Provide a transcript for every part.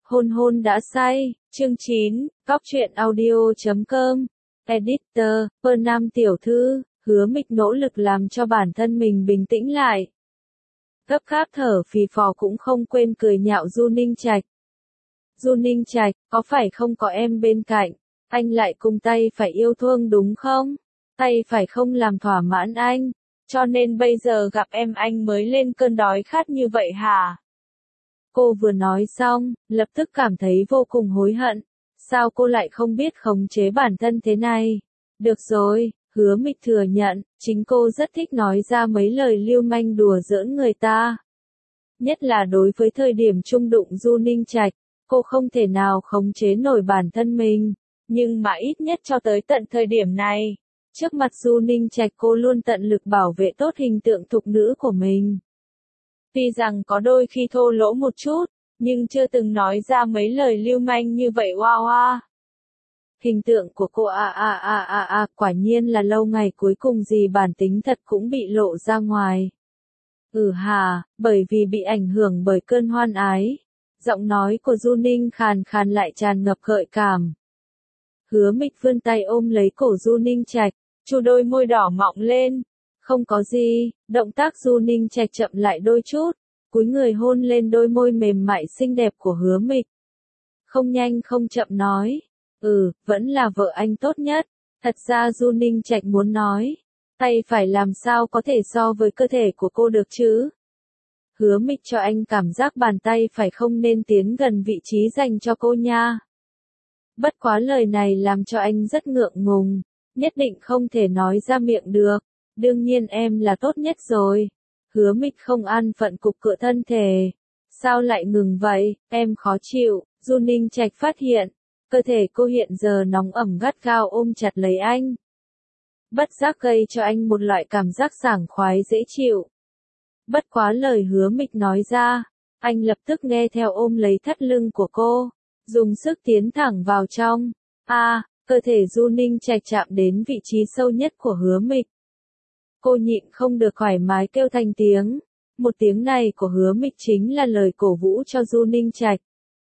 Hôn hôn đã say, chương 9, Cóc truyện audio.com, Editor, Pơ Nam tiểu thư, Hứa Mịch nỗ lực làm cho bản thân mình bình tĩnh lại. Gấp gáp thở phì phò cũng không quên cười nhạo Du Ninh Trạch. Du Ninh Trạch, có phải không có em bên cạnh, anh lại cùng tay phải yêu thương đúng không? Tay phải không làm thỏa mãn anh, cho nên bây giờ gặp em anh mới lên cơn đói khát như vậy hả? Cô vừa nói xong, lập tức cảm thấy vô cùng hối hận. Sao cô lại không biết khống chế bản thân thế này? Được rồi, Hứa Mịch thừa nhận, chính cô rất thích nói ra mấy lời lưu manh đùa giỡn người ta. Nhất là đối với thời điểm chung đụng Du Ninh Trạch, cô không thể nào khống chế nổi bản thân mình. Nhưng mà ít nhất cho tới tận thời điểm này, trước mặt Du Ninh Trạch cô luôn tận lực bảo vệ tốt hình tượng thục nữ của mình. Tuy rằng có đôi khi thô lỗ một chút, nhưng chưa từng nói ra mấy lời lưu manh như vậy oa oa. Hình tượng của cô quả nhiên là lâu ngày cuối cùng gì bản tính thật cũng bị lộ ra ngoài. Bởi vì bị ảnh hưởng bởi cơn hoan ái. Giọng nói của Du Ninh khàn khàn lại tràn ngập gợi cảm. Hứa Mịch vươn tay ôm lấy cổ Du Ninh Trạch, chu đôi môi đỏ mọng lên. Không có gì, động tác Du Ninh Trạch chậm lại đôi chút, cúi người hôn lên đôi môi mềm mại xinh đẹp của Hứa Mịch. Không nhanh không chậm nói, vẫn là vợ anh tốt nhất. Thật ra Du Ninh Trạch muốn nói, tay phải làm sao có thể so với cơ thể của cô được chứ? Hứa Mịch cho anh cảm giác bàn tay phải không nên tiến gần vị trí dành cho cô nha. Bất quá lời này làm cho anh rất ngượng ngùng, nhất định không thể nói ra miệng được. Đương nhiên em là tốt nhất rồi. Hứa Mịch không an phận cục cựa thân thể. Sao lại ngừng vậy, em khó chịu. Du Ninh Trạch phát hiện, cơ thể cô hiện giờ nóng ẩm gắt gao ôm chặt lấy anh. Bất giác gây cho anh một loại cảm giác sảng khoái dễ chịu. Bất quá lời Hứa Mịch nói ra, anh lập tức nghe theo ôm lấy thắt lưng của cô, dùng sức tiến thẳng vào trong. Cơ thể Du Ninh Trạch chạm đến vị trí sâu nhất của Hứa Mịch. Cô nhịn không được thoải mái kêu thành tiếng. Một tiếng này của Hứa Mịch chính là lời cổ vũ cho Du Ninh Trạch,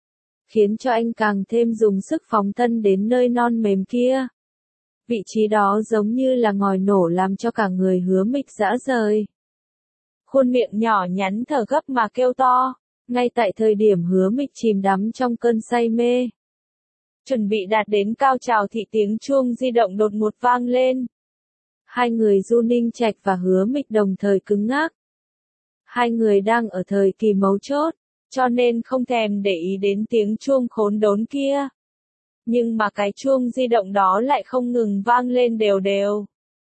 khiến cho anh càng thêm dùng sức phóng thân đến nơi non mềm kia. Vị trí đó giống như là ngòi nổ làm cho cả người Hứa Mịch rã rời. Khuôn miệng nhỏ nhắn thở gấp mà kêu to, ngay tại thời điểm Hứa Mịch chìm đắm trong cơn say mê. Chuẩn bị đạt đến cao trào thì tiếng chuông di động đột ngột vang lên. Hai người Du Ninh Trạch và Hứa Mịch đồng thời cứng ngắc. Hai người đang ở thời kỳ mấu chốt, cho nên không thèm để ý đến tiếng chuông khốn đốn kia. Nhưng mà cái chuông di động đó lại không ngừng vang lên đều đều.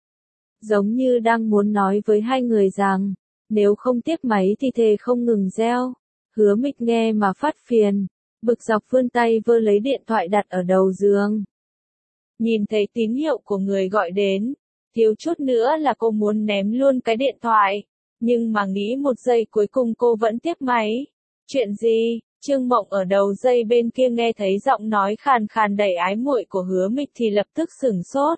Giống như đang muốn nói với hai người rằng, nếu không tiếp máy thì thề không ngừng reo. Hứa Mịch nghe mà phát phiền, bực dọc vươn tay vơ lấy điện thoại đặt ở đầu giường. Nhìn thấy tín hiệu của người gọi đến, thiếu chút nữa là cô muốn ném luôn cái điện thoại, nhưng mà nghĩ một giây cuối cùng cô vẫn tiếp máy. Chuyện gì? Trương Mộng ở đầu dây bên kia nghe thấy giọng nói khàn khàn đầy ái muội của Hứa Mịch thì lập tức sửng sốt.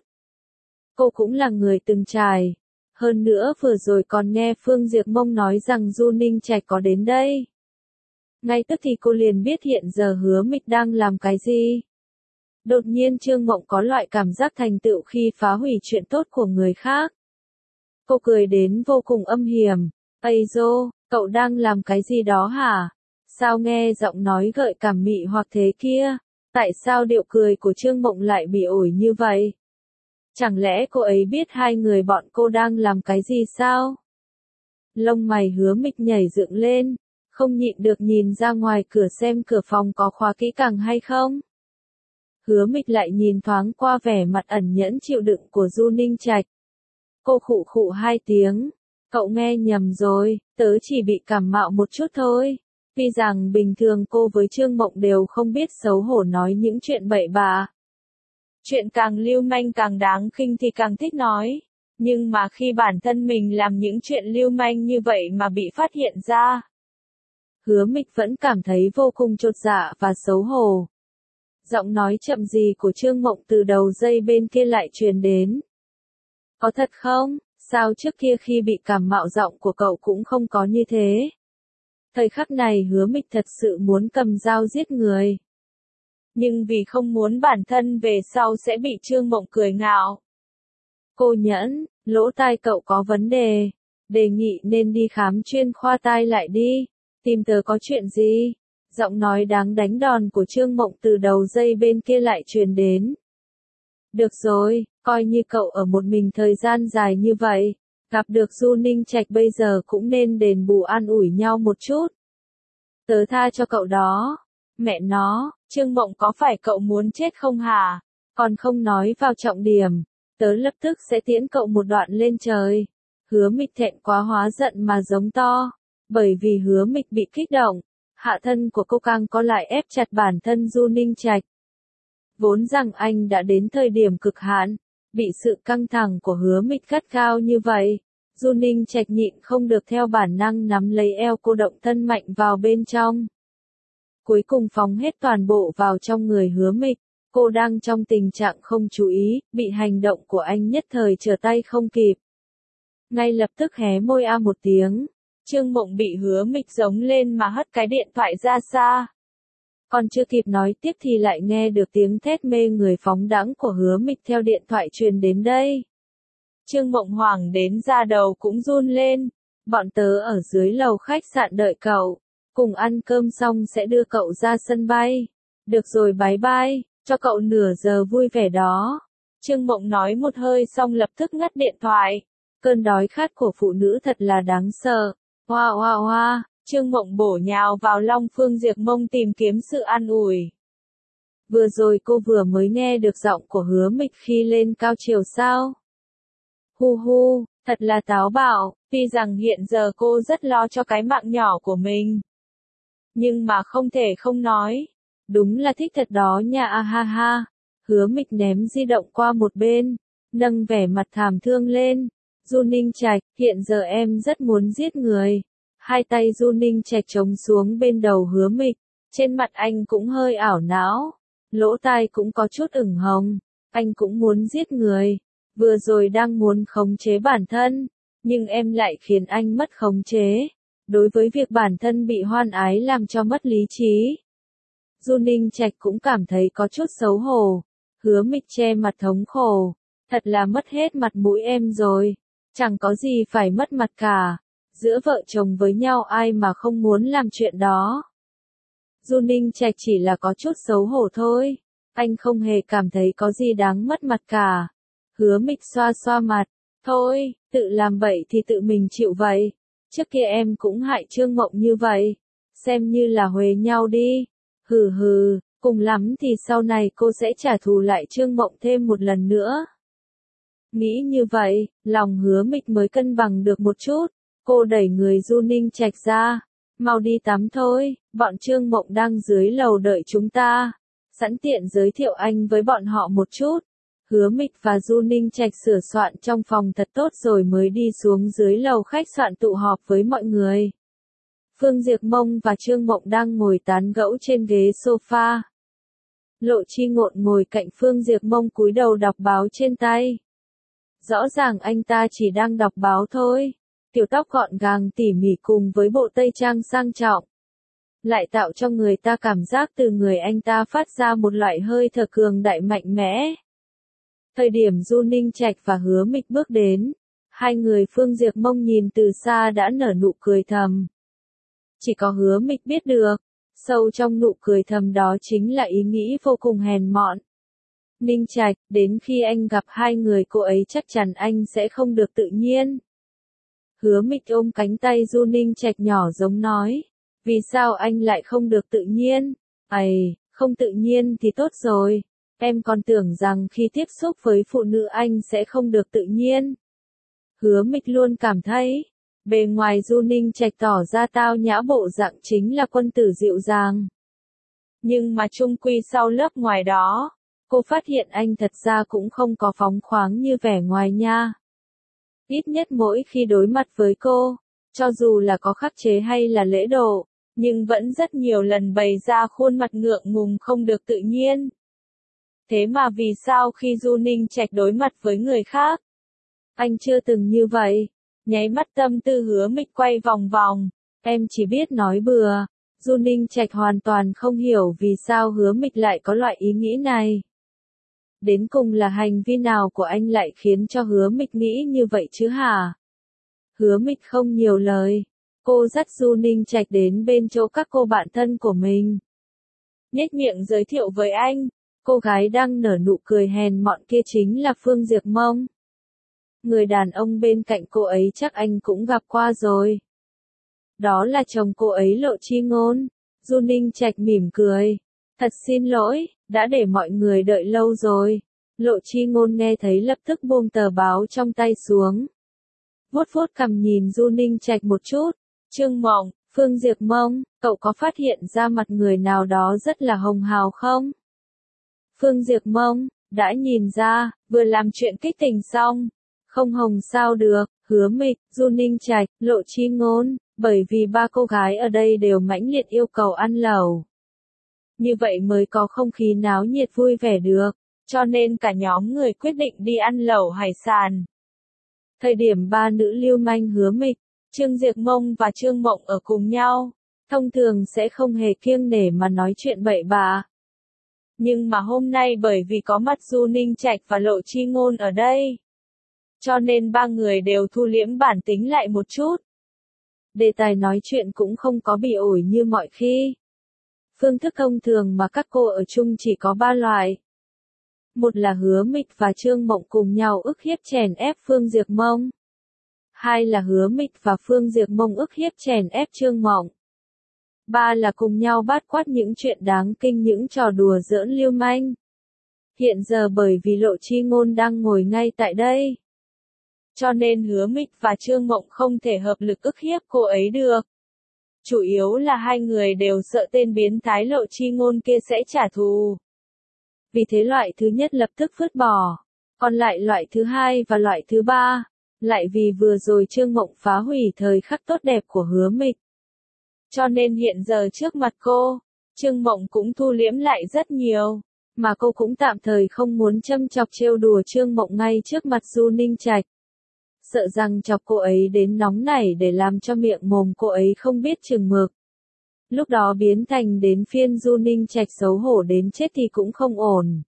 Cô cũng là người từng trải. Hơn nữa vừa rồi còn nghe Phương Diệp Mông nói rằng Du Ninh Trạch có đến đây. Ngay tức thì cô liền biết hiện giờ Hứa Mịch đang làm cái gì. Đột nhiên Trương Mộng có loại cảm giác thành tựu khi phá hủy chuyện tốt của người khác. Cô cười đến vô cùng âm hiểm. Ây dô, cậu đang làm cái gì đó hả? Sao nghe giọng nói gợi cảm mị hoặc thế kia? Tại sao điệu cười của Trương Mộng lại bị ổi như vậy? Chẳng lẽ cô ấy biết hai người bọn cô đang làm cái gì sao? Lông mày Hứa Mịch nhảy dựng lên, không nhịn được nhìn ra ngoài cửa xem cửa phòng có khóa kỹ càng hay không. Hứa Mịch lại nhìn thoáng qua vẻ mặt ẩn nhẫn chịu đựng của Du Ninh Trạch. Cô khụ khụ hai tiếng, cậu nghe nhầm rồi, tớ chỉ bị cảm mạo một chút thôi. Tuy rằng bình thường cô với Trương Mộng đều không biết xấu hổ nói những chuyện bậy bạ. Chuyện càng lưu manh càng đáng khinh thì càng thích nói. Nhưng mà khi bản thân mình làm những chuyện lưu manh như vậy mà bị phát hiện ra, Hứa Mịch vẫn cảm thấy vô cùng chột dạ và xấu hổ. Giọng nói chậm gì của Trương Mộng từ đầu dây bên kia lại truyền đến. Có thật không? Sao trước kia khi bị cảm mạo giọng của cậu cũng không có như thế? Thời khắc này Hứa Mịch thật sự muốn cầm dao giết người. Nhưng vì không muốn bản thân về sau sẽ bị Trương Mộng cười ngạo. Cô Nhẫn, lỗ tai cậu có vấn đề. Đề nghị nên đi khám chuyên khoa tai lại đi. Tìm tớ có chuyện gì? Giọng nói đáng đánh đòn của Trương Mộng từ đầu dây bên kia lại truyền đến. Được rồi, coi như cậu ở một mình thời gian dài như vậy. Gặp được Du Ninh Trạch bây giờ cũng nên đền bù an ủi nhau một chút. Tớ tha cho cậu đó. Mẹ nó, Trương Mộng có phải cậu muốn chết không hả? Còn không nói vào trọng điểm. Tớ lập tức sẽ tiễn cậu một đoạn lên trời. Hứa Mịch thẹn quá hóa giận mà giống to. Bởi vì Hứa Mịch bị kích động, hạ thân của cô càng có lại ép chặt bản thân Du Ninh Trạch. Vốn rằng anh đã đến thời điểm cực hạn, bị sự căng thẳng của Hứa Mịch gắt gao như vậy. Du Ninh Trạch nhịn không được theo bản năng nắm lấy eo cô động thân mạnh vào bên trong. Cuối cùng phóng hết toàn bộ vào trong người Hứa Mịch. Cô đang trong tình trạng không chú ý, bị hành động của anh nhất thời trở tay không kịp. Ngay lập tức hé môi a một tiếng. Trương Mộng bị Hứa Mịch giống lên mà hất cái điện thoại ra xa. Còn chưa kịp nói tiếp thì lại nghe được tiếng thét mê người phóng đãng của Hứa Mịch theo điện thoại truyền đến đây. Trương Mộng hoảng đến da đầu cũng run lên. Bọn tớ ở dưới lầu khách sạn đợi cậu. Cùng ăn cơm xong sẽ đưa cậu ra sân bay. Được rồi bye bye, cho cậu nửa giờ vui vẻ đó. Trương Mộng nói một hơi xong lập tức ngắt điện thoại. Cơn đói khát của phụ nữ thật là đáng sợ. Hoa hoa hoa, Trương Mộng bổ nhào vào Long Phương Diệp Mông tìm kiếm sự an ủi. Vừa rồi cô vừa mới nghe được giọng của Hứa Mịch khi lên cao chiều sao. Hu hu, thật là táo bạo, tuy rằng hiện giờ cô rất lo cho cái mạng nhỏ của mình. Nhưng mà không thể không nói. Đúng là thích thật đó nha a ha ha. Hứa Mịch ném di động qua một bên, nâng vẻ mặt thảm thương lên. Du Ninh Trạch, hiện giờ em rất muốn giết người. Hai tay Du Ninh Trạch chống xuống bên đầu Hứa Mịch. Trên mặt anh cũng hơi ảo não. Lỗ tai cũng có chút ửng hồng. Anh cũng muốn giết người. Vừa rồi đang muốn khống chế bản thân. Nhưng em lại khiến anh mất khống chế. Đối với việc bản thân bị hoan ái làm cho mất lý trí. Du Ninh Trạch cũng cảm thấy có chút xấu hổ. Hứa Mịch che mặt thống khổ. Thật là mất hết mặt mũi em rồi. Chẳng có gì phải mất mặt cả. Giữa vợ chồng với nhau ai mà không muốn làm chuyện đó. Du Ninh Trạch chỉ là có chút xấu hổ thôi. Anh không hề cảm thấy có gì đáng mất mặt cả. Hứa Mịch xoa xoa mặt. Thôi, tự làm bậy thì tự mình chịu vậy. Trước kia em cũng hại Trương Mộng như vậy. Xem như là huề nhau đi. Hừ hừ, cùng lắm thì sau này cô sẽ trả thù lại Trương Mộng thêm một lần nữa. Nghĩ như vậy, lòng Hứa Mịch mới cân bằng được một chút. Cô đẩy người Du Ninh Trạch ra. Mau đi tắm thôi, bọn Trương Mộng đang dưới lầu đợi chúng ta. Sẵn tiện giới thiệu anh với bọn họ một chút. Hứa Mịch và Du Ninh Trạch sửa soạn trong phòng thật tốt rồi mới đi xuống dưới lầu khách sạn tụ họp với mọi người. Phương Diệp Mông và Trương Mộng đang ngồi tán gẫu trên ghế sofa. Lộ Chi Ngộn ngồi cạnh Phương Diệp Mông cúi đầu đọc báo trên tay. Rõ ràng anh ta chỉ đang đọc báo thôi. Tiểu tóc gọn gàng tỉ mỉ cùng với bộ tây trang sang trọng. Lại tạo cho người ta cảm giác từ người anh ta phát ra một loại hơi thở cường đại mạnh mẽ. Thời điểm Du Ninh Trạch và Hứa Mịch bước đến, hai người Phương Diệp Mông nhìn từ xa đã nở nụ cười thầm. Chỉ có Hứa Mịch biết được, sâu trong nụ cười thầm đó chính là ý nghĩ vô cùng hèn mọn. Ninh Trạch, đến khi anh gặp hai người cô ấy chắc chắn anh sẽ không được tự nhiên. Hứa Mịch ôm cánh tay Du Ninh Trạch nhỏ giống nói. Vì sao anh lại không được tự nhiên? Không tự nhiên thì tốt rồi. Em còn tưởng rằng khi tiếp xúc với phụ nữ anh sẽ không được tự nhiên. Hứa Mịch luôn cảm thấy, bề ngoài Du Ninh Trạch tỏ ra tao nhã bộ dạng chính là quân tử dịu dàng. Nhưng mà chung quy sau lớp ngoài đó, cô phát hiện anh thật ra cũng không có phóng khoáng như vẻ ngoài nha. Ít nhất mỗi khi đối mặt với cô, cho dù là có khắc chế hay là lễ độ, nhưng vẫn rất nhiều lần bày ra khuôn mặt ngượng ngùng không được tự nhiên. Thế mà vì sao khi Du Ninh Trạch đối mặt với người khác, anh chưa từng như vậy? Nháy mắt tâm tư Hứa Mịch quay vòng vòng. Em chỉ biết nói bừa. Du Ninh Trạch hoàn toàn không hiểu vì sao Hứa Mịch lại có loại ý nghĩ này. Đến cùng là hành vi nào của anh lại khiến cho Hứa Mịch nghĩ như vậy chứ hả? Hứa Mịch không nhiều lời. Cô dắt Du Ninh Trạch đến bên chỗ các cô bạn thân của mình. Nhếch miệng giới thiệu với anh, cô gái đang nở nụ cười hèn mọn kia chính là Phương Diệp Mông. Người đàn ông bên cạnh cô ấy chắc anh cũng gặp qua rồi. Đó là chồng cô ấy Lộ Chi Ngôn. Du Ninh Trạch mỉm cười. Thật xin lỗi, đã để mọi người đợi lâu rồi. Lộ Chi Ngôn nghe thấy lập tức buông tờ báo trong tay xuống. Vuốt vuốt cằm nhìn Du Ninh Trạch một chút. Trương Mộng, Phương Diệp Mông, cậu có phát hiện ra mặt người nào đó rất là hồng hào không? Phương Diệp Mông, đã nhìn ra, vừa làm chuyện kích tình xong. Không hồng sao được, Hứa Mịch, Du Ninh Trạch, Lộ Chi Ngôn, bởi vì ba cô gái ở đây đều mãnh liệt yêu cầu ăn lẩu. Như vậy mới có không khí náo nhiệt vui vẻ được, cho nên cả nhóm người quyết định đi ăn lẩu hải sản. Thời điểm ba nữ lưu manh Hứa Mịch, Trương Diệp Mông và Trương Mộng ở cùng nhau, thông thường sẽ không hề kiêng nể mà nói chuyện bậy bạ. Nhưng mà hôm nay bởi vì có mặt Du Ninh Trạch và Lộ Chi Ngôn ở đây, cho nên ba người đều thu liễm bản tính lại một chút. Đề tài nói chuyện cũng không có bị ổi như mọi khi. Phương thức thông thường mà các cô ở chung chỉ có ba loại. Một là Hứa Mịch và Trương Mộng cùng nhau ức hiếp chèn ép Phương Diệp Mông. Hai là Hứa Mịch và Phương Diệp Mông ức hiếp chèn ép Trương Mộng. Ba là cùng nhau bát quát những chuyện đáng kinh, những trò đùa giỡn lưu manh. Hiện giờ bởi vì Lộ Chi Ngôn đang ngồi ngay tại đây, cho nên Hứa Mịch và Trương Mộng không thể hợp lực ức hiếp cô ấy được. Chủ yếu là hai người đều sợ tên biến thái Lộ Chi Ngôn kia sẽ trả thù. Vì thế loại thứ nhất lập tức vứt bỏ. Còn lại loại thứ hai và loại thứ ba, lại vì vừa rồi Trương Mộng phá hủy thời khắc tốt đẹp của Hứa Mịch. Cho nên hiện giờ trước mặt cô, Trương Mộng cũng thu liễm lại rất nhiều, mà cô cũng tạm thời không muốn châm chọc trêu đùa Trương Mộng ngay trước mặt Du Ninh Trạch. Sợ rằng chọc cô ấy đến nóng nảy để làm cho miệng mồm cô ấy không biết chừng mực. Lúc đó biến thành đến phiên Du Ninh Trạch xấu hổ đến chết thì cũng không ổn.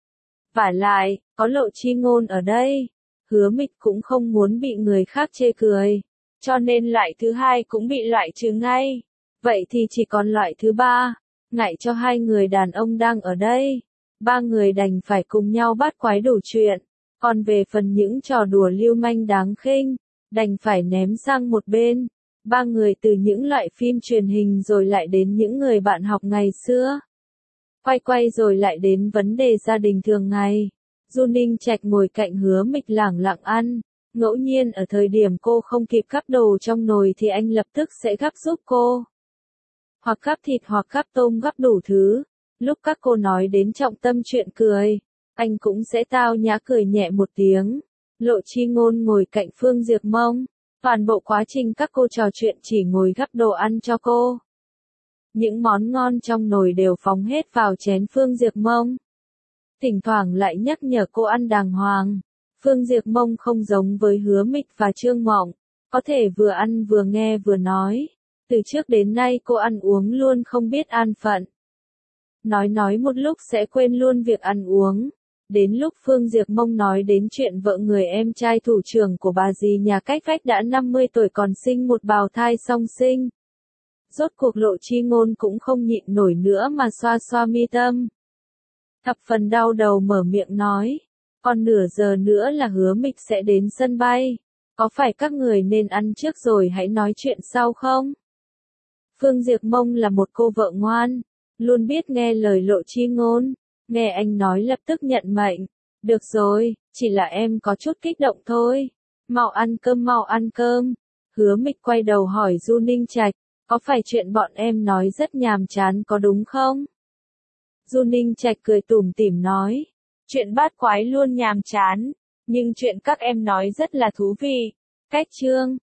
Vả lại, có Lộ Chi Ngôn ở đây, Hứa Mịch cũng không muốn bị người khác chê cười, cho nên loại thứ hai cũng bị loại trừ ngay. Vậy thì chỉ còn loại thứ ba, ngại cho hai người đàn ông đang ở đây, ba người đành phải cùng nhau bắt quái đủ chuyện. Còn về phần những trò đùa lưu manh đáng khinh, đành phải ném sang một bên. Ba người từ những loại phim truyền hình rồi lại đến những người bạn học ngày xưa. Quay rồi lại đến vấn đề gia đình thường ngày. Du Ninh Trạch ngồi cạnh Hứa Mịch lẳng lặng ăn. Ngẫu nhiên ở thời điểm cô không kịp gắp đồ trong nồi thì anh lập tức sẽ gắp giúp cô. Hoặc gắp thịt hoặc gắp tôm, gắp đủ thứ. Lúc các cô nói đến trọng tâm chuyện cười, anh cũng sẽ tao nhã cười nhẹ một tiếng. Lộ Chi Ngôn ngồi cạnh Phương Diệp Mông. Toàn bộ quá trình các cô trò chuyện chỉ ngồi gắp đồ ăn cho cô. Những món ngon trong nồi đều phóng hết vào chén Phương Diệp Mông. Thỉnh thoảng lại nhắc nhở cô ăn đàng hoàng. Phương Diệp Mông không giống với Hứa Mịch và Trương Mộng, có thể vừa ăn vừa nghe vừa nói. Từ trước đến nay cô ăn uống luôn không biết an phận. Nói một lúc sẽ quên luôn việc ăn uống. Đến lúc Phương Diệp Mông nói đến chuyện vợ người em trai thủ trưởng của bà dì nhà cách vách đã 50 tuổi còn sinh một bào thai song sinh. Rốt cuộc Lộ Chi Ngôn cũng không nhịn nổi nữa mà xoa xoa mi tâm. Thập phần đau đầu mở miệng nói, còn nửa giờ nữa là Hứa Mịch sẽ đến sân bay. Có phải các người nên ăn trước rồi hãy nói chuyện sau không? Phương Diệp Mông là một cô vợ ngoan, luôn biết nghe lời Lộ Chi Ngôn. Nghe anh nói lập tức nhận mệnh. Được rồi, chỉ là em có chút kích động thôi. Mau ăn cơm, mau ăn cơm. Hứa Mịch quay đầu hỏi Du Ninh Trạch, có phải chuyện bọn em nói rất nhàm chán có đúng không? Du Ninh Trạch cười tủm tỉm nói, chuyện bát quái luôn nhàm chán, nhưng chuyện các em nói rất là thú vị. Cách chương